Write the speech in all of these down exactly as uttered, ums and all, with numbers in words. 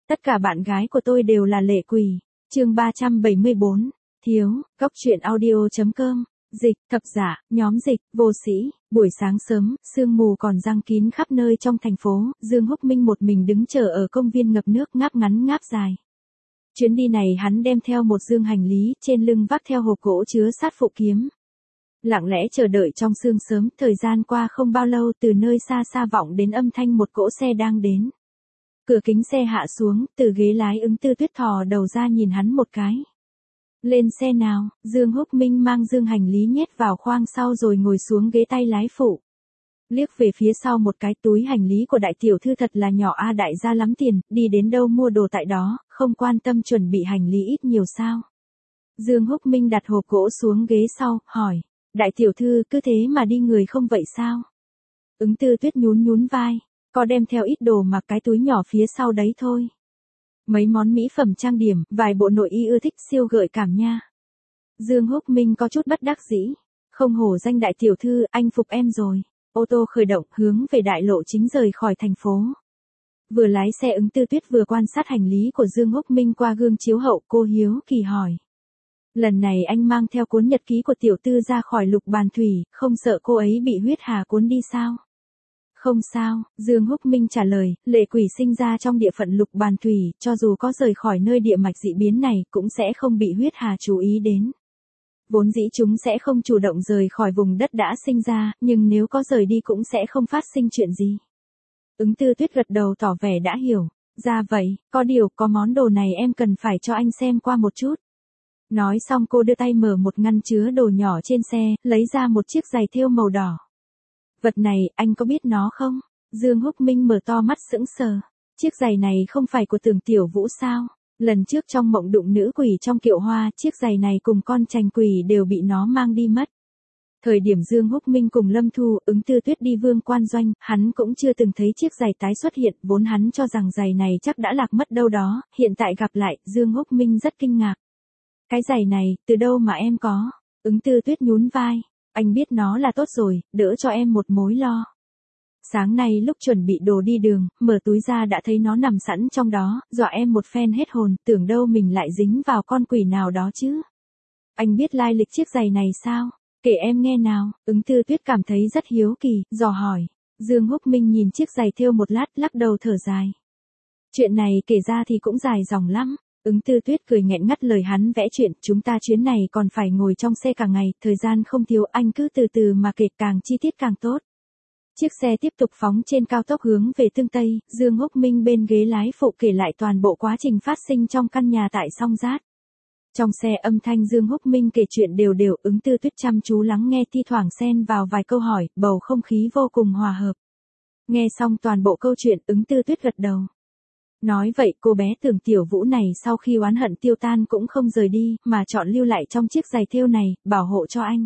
Tất cả bạn gái của tôi đều là lệ quỷ. Chương ba trăm bảy mươi bốn. Thiếu, Góc truyện audio chấm com. Dịch, thập giả, nhóm dịch, vô sĩ. Buổi sáng sớm, sương mù còn giăng kín khắp nơi trong thành phố, Dương Húc Minh một mình đứng chờ ở công viên ngập nước ngáp ngắn ngáp dài. Chuyến đi này hắn đem theo một dương hành lý, trên lưng vác theo hộp gỗ chứa sát phụ kiếm. Lặng lẽ chờ đợi trong sương sớm, thời gian qua không bao lâu, từ nơi xa xa vọng đến âm thanh một cỗ xe đang đến. Cửa kính xe hạ xuống, từ ghế lái Ứng Tư Tuyết thò đầu ra nhìn hắn một cái. Lên xe nào, Dương Húc Minh mang dương hành lý nhét vào khoang sau rồi ngồi xuống ghế tay lái phụ. Liếc về phía sau một cái, túi hành lý của đại tiểu thư thật là nhỏ a, đại gia lắm tiền, đi đến đâu mua đồ tại đó, không quan tâm chuẩn bị hành lý ít nhiều sao. Dương Húc Minh đặt hộp gỗ xuống ghế sau, hỏi, đại tiểu thư cứ thế mà đi người không vậy sao? Ứng Tư Tuyết nhún nhún vai, có đem theo ít đồ mà cái túi nhỏ phía sau đấy thôi. Mấy món mỹ phẩm trang điểm, vài bộ nội y ưa thích, siêu gợi cảm nha. Dương Húc Minh có chút bất đắc dĩ, không hổ danh đại tiểu thư, anh phục em rồi. Ô tô khởi động, hướng về đại lộ chính rời khỏi thành phố. Vừa lái xe Ứng Tư Tuyết vừa quan sát hành lý của Dương Húc Minh qua gương chiếu hậu, cô hiếu kỳ hỏi. Lần này anh mang theo cuốn nhật ký của tiểu tư ra khỏi Lục Bàn Thủy, không sợ cô ấy bị huyết hà cuốn đi sao? Không sao, Dương Húc Minh trả lời, lệ quỷ sinh ra trong địa phận Lục Bàn Thủy, cho dù có rời khỏi nơi địa mạch dị biến này, cũng sẽ không bị huyết hà chú ý đến. Vốn dĩ chúng sẽ không chủ động rời khỏi vùng đất đã sinh ra, nhưng nếu có rời đi cũng sẽ không phát sinh chuyện gì. Ứng Tư Tuyết gật đầu tỏ vẻ đã hiểu. Ra vậy, có điều, có món đồ này em cần phải cho anh xem qua một chút. Nói xong cô đưa tay mở một ngăn chứa đồ nhỏ trên xe, lấy ra một chiếc giày thêu màu đỏ. Vật này, anh có biết nó không? Dương Húc Minh mở to mắt sững sờ. Chiếc giày này không phải của Tưởng Tiểu Vũ sao? Lần trước trong mộng đụng nữ quỷ trong kiệu hoa, chiếc giày này cùng con trành quỷ đều bị nó mang đi mất. Thời điểm Dương Húc Minh cùng Lâm Thu, Ứng Tư Tuyết đi Vương Quan Doanh, hắn cũng chưa từng thấy chiếc giày tái xuất hiện, vốn hắn cho rằng giày này chắc đã lạc mất đâu đó, hiện tại gặp lại, Dương Húc Minh rất kinh ngạc. Cái giày này, từ đâu mà em có? Ứng Tư Tuyết nhún vai, anh biết nó là tốt rồi, đỡ cho em một mối lo. Sáng nay lúc chuẩn bị đồ đi đường, mở túi ra đã thấy nó nằm sẵn trong đó, dọa em một phen hết hồn, tưởng đâu mình lại dính vào con quỷ nào đó chứ. Anh biết lai lịch chiếc giày này sao? Kể em nghe nào. Ứng Tư Tuyết cảm thấy rất hiếu kỳ, dò hỏi. Dương Húc Minh nhìn chiếc giày thêu một lát, lắc đầu thở dài. Chuyện này kể ra thì cũng dài dòng lắm. Ứng Tư Tuyết cười nghẹn ngắt lời hắn vẽ chuyện, chúng ta chuyến này còn phải ngồi trong xe cả ngày, thời gian không thiếu, anh cứ từ từ mà kể, càng chi tiết càng tốt. Chiếc xe tiếp tục phóng trên cao tốc hướng về Tương Tây, Dương Húc Minh bên ghế lái phụ kể lại toàn bộ quá trình phát sinh trong căn nhà tại Song Giát. Trong xe âm thanh Dương Húc Minh kể chuyện đều đều, Ứng Tư Tuyết chăm chú lắng nghe, thi thoảng xen vào vài câu hỏi, bầu không khí vô cùng hòa hợp. Nghe xong toàn bộ câu chuyện, Ứng Tư Tuyết gật đầu. Nói vậy cô bé Tưởng Tiểu Vũ này sau khi oán hận tiêu tan cũng không rời đi, mà chọn lưu lại trong chiếc giày thêu này, bảo hộ cho anh.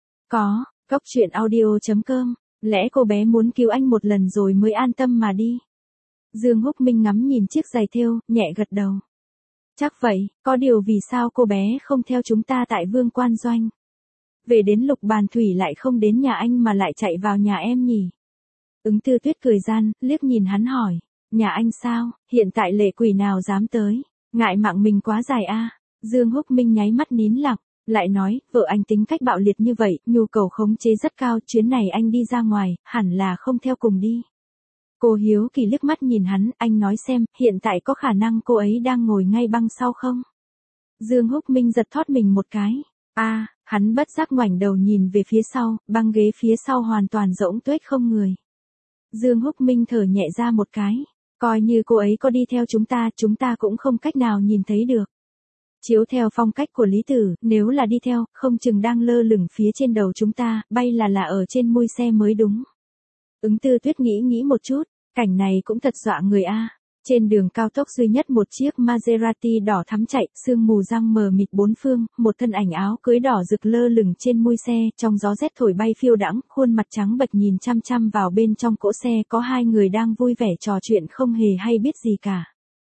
Có, Góc truyện audio chấm com. Lẽ cô bé muốn cứu anh một lần rồi mới an tâm mà đi. Dương Húc Minh ngắm nhìn chiếc giày thêu, nhẹ gật đầu. Chắc vậy, có điều vì sao cô bé không theo chúng ta tại Vương Quan Doanh? Về đến Lục Bàn Thủy lại không đến nhà anh mà lại chạy vào nhà em nhỉ? Ứng Tư Tuyết cười gian, liếc nhìn hắn hỏi. Nhà anh sao, hiện tại lệ quỷ nào dám tới? Ngại mạng mình quá dài a. Dương Húc Minh nháy mắt nín lặng. Lại nói, vợ anh tính cách bạo liệt như vậy, nhu cầu khống chế rất cao, chuyến này anh đi ra ngoài, hẳn là không theo cùng đi. Cô hiếu kỳ liếc mắt nhìn hắn, anh nói xem, hiện tại có khả năng cô ấy đang ngồi ngay băng sau không? Dương Húc Minh giật thót mình một cái. a à, hắn bất giác ngoảnh đầu nhìn về phía sau, băng ghế phía sau hoàn toàn rỗng tuếch không người. Dương Húc Minh thở nhẹ ra một cái. Coi như cô ấy có đi theo chúng ta, chúng ta cũng không cách nào nhìn thấy được. Chiếu theo phong cách của Lý Tử, nếu là đi theo, không chừng đang lơ lửng phía trên đầu chúng ta, bay là là ở trên mui xe mới đúng. Ứng Tư Tuyết nghĩ nghĩ một chút, cảnh này cũng thật dọa người a. Trên đường cao tốc duy nhất một chiếc Maserati đỏ thắm chạy, sương mù răng mờ mịt bốn phương, một thân ảnh áo cưới đỏ rực lơ lửng trên mui xe, trong gió rét thổi bay phiêu đãng, khuôn mặt trắng bệch nhìn chăm chăm vào bên trong cỗ xe, có hai người đang vui vẻ trò chuyện không hề hay biết gì cả.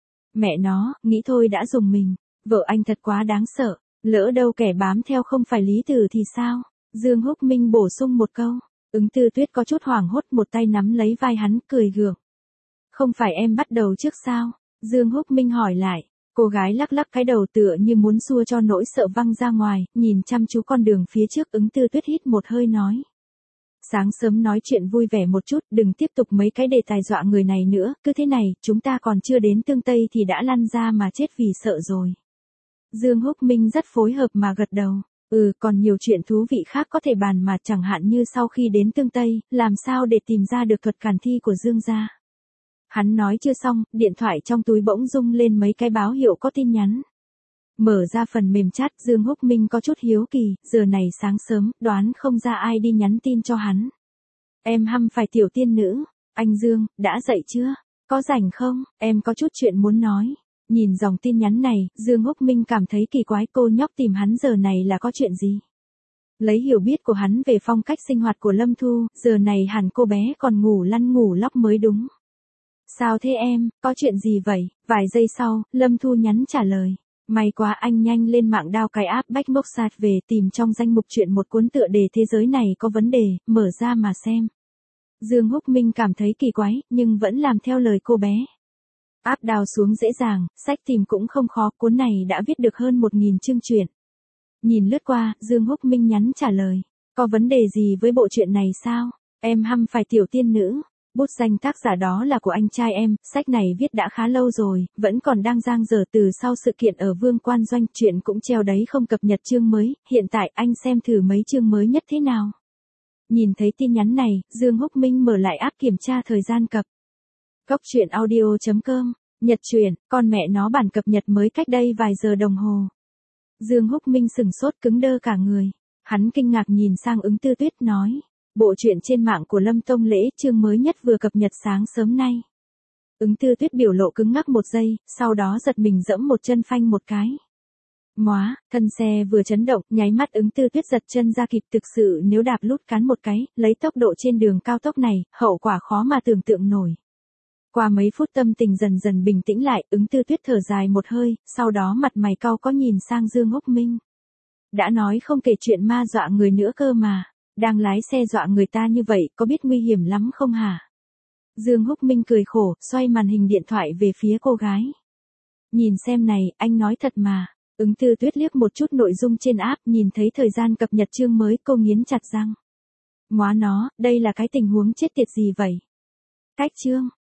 Mẹ nó, nghĩ thôi đã rùng mình. Vợ anh thật quá đáng sợ, lỡ đâu kẻ bám theo không phải Lý Tử thì sao? Dương Húc Minh bổ sung một câu. Ứng Tư Tuyết có chút hoảng hốt, một tay nắm lấy vai hắn, cười gượng. Không phải em bắt đầu trước sao? Dương Húc Minh hỏi lại. Cô gái lắc lắc cái đầu tựa như muốn xua cho nỗi sợ văng ra ngoài, nhìn chăm chú con đường phía trước. Ứng Tư Tuyết hít một hơi nói. Sáng sớm nói chuyện vui vẻ một chút, đừng tiếp tục mấy cái đề tài dọa người này nữa, cứ thế này, chúng ta còn chưa đến Tương Tây thì đã lăn ra mà chết vì sợ rồi. Dương Húc Minh rất phối hợp mà gật đầu. Ừ, còn nhiều chuyện thú vị khác có thể bàn mà, chẳng hạn như sau khi đến Tương Tây, làm sao để tìm ra được thuật càn thi của Dương gia. Hắn nói chưa xong, điện thoại trong túi bỗng rung lên mấy cái báo hiệu có tin nhắn. Mở ra phần mềm chat, Dương Húc Minh có chút hiếu kỳ, giờ này sáng sớm, đoán không ra ai đi nhắn tin cho hắn. Em hăm phải tiểu tiên nữ. Anh Dương, đã dậy chưa? Có rảnh không? Em có chút chuyện muốn nói. Nhìn dòng tin nhắn này, Dương Húc Minh cảm thấy kỳ quái, cô nhóc tìm hắn giờ này là có chuyện gì? Lấy hiểu biết của hắn về phong cách sinh hoạt của Lâm Thu, giờ này hẳn cô bé còn ngủ lăn ngủ lóc mới đúng. Sao thế em, có chuyện gì vậy? Vài giây sau, Lâm Thu nhắn trả lời. May quá anh nhanh lên mạng đao cái app Backboxat về, tìm trong danh mục chuyện một cuốn tựa đề thế giới này có vấn đề, mở ra mà xem. Dương Húc Minh cảm thấy kỳ quái, nhưng vẫn làm theo lời cô bé. App đào xuống dễ dàng, sách tìm cũng không khó, cuốn này đã viết được hơn một nghìn chương truyện. Nhìn lướt qua, Dương Húc Minh nhắn trả lời. Có vấn đề gì với bộ truyện này sao? Em hăm phải tiểu tiên nữ. Bút danh tác giả đó là của anh trai em, sách này viết đã khá lâu rồi, vẫn còn đang dang dở từ sau sự kiện ở Vương Quan Doanh, chuyện cũng treo đấy không cập nhật chương mới, hiện tại anh xem thử mấy chương mới nhất thế nào. Nhìn thấy tin nhắn này, Dương Húc Minh mở lại app kiểm tra thời gian cập. Cốc truyện audio chấm com, Nhật truyện, con mẹ nó bản cập nhật mới cách đây vài giờ đồng hồ. Dương Húc Minh sừng sốt cứng đơ cả người. Hắn kinh ngạc nhìn sang Ứng Tư Tuyết nói. Bộ truyện trên mạng của Lâm Tông Lễ chương mới nhất vừa cập nhật sáng sớm nay. Ứng Tư Tuyết biểu lộ cứng ngắc một giây, sau đó giật mình dẫm một chân phanh một cái. Móa, thân xe vừa chấn động, nháy mắt Ứng Tư Tuyết giật chân ra kịp, thực sự nếu đạp lút cán một cái, lấy tốc độ trên đường cao tốc này, hậu quả khó mà tưởng tượng nổi. Qua mấy phút tâm tình dần dần bình tĩnh lại, Ứng Tư Tuyết thở dài một hơi, sau đó mặt mày cau có nhìn sang Dương Húc Minh. Đã nói không kể chuyện ma dọa người nữa cơ mà. Đang lái xe dọa người ta như vậy, có biết nguy hiểm lắm không hả? Dương Húc Minh cười khổ, xoay màn hình điện thoại về phía cô gái. Nhìn xem này, anh nói thật mà. Ứng Tư Tuyết liếc một chút nội dung trên app, nhìn thấy thời gian cập nhật chương mới, cô nghiến chặt răng. Móa nó, đây là cái tình huống chết tiệt gì vậy? Cách chương.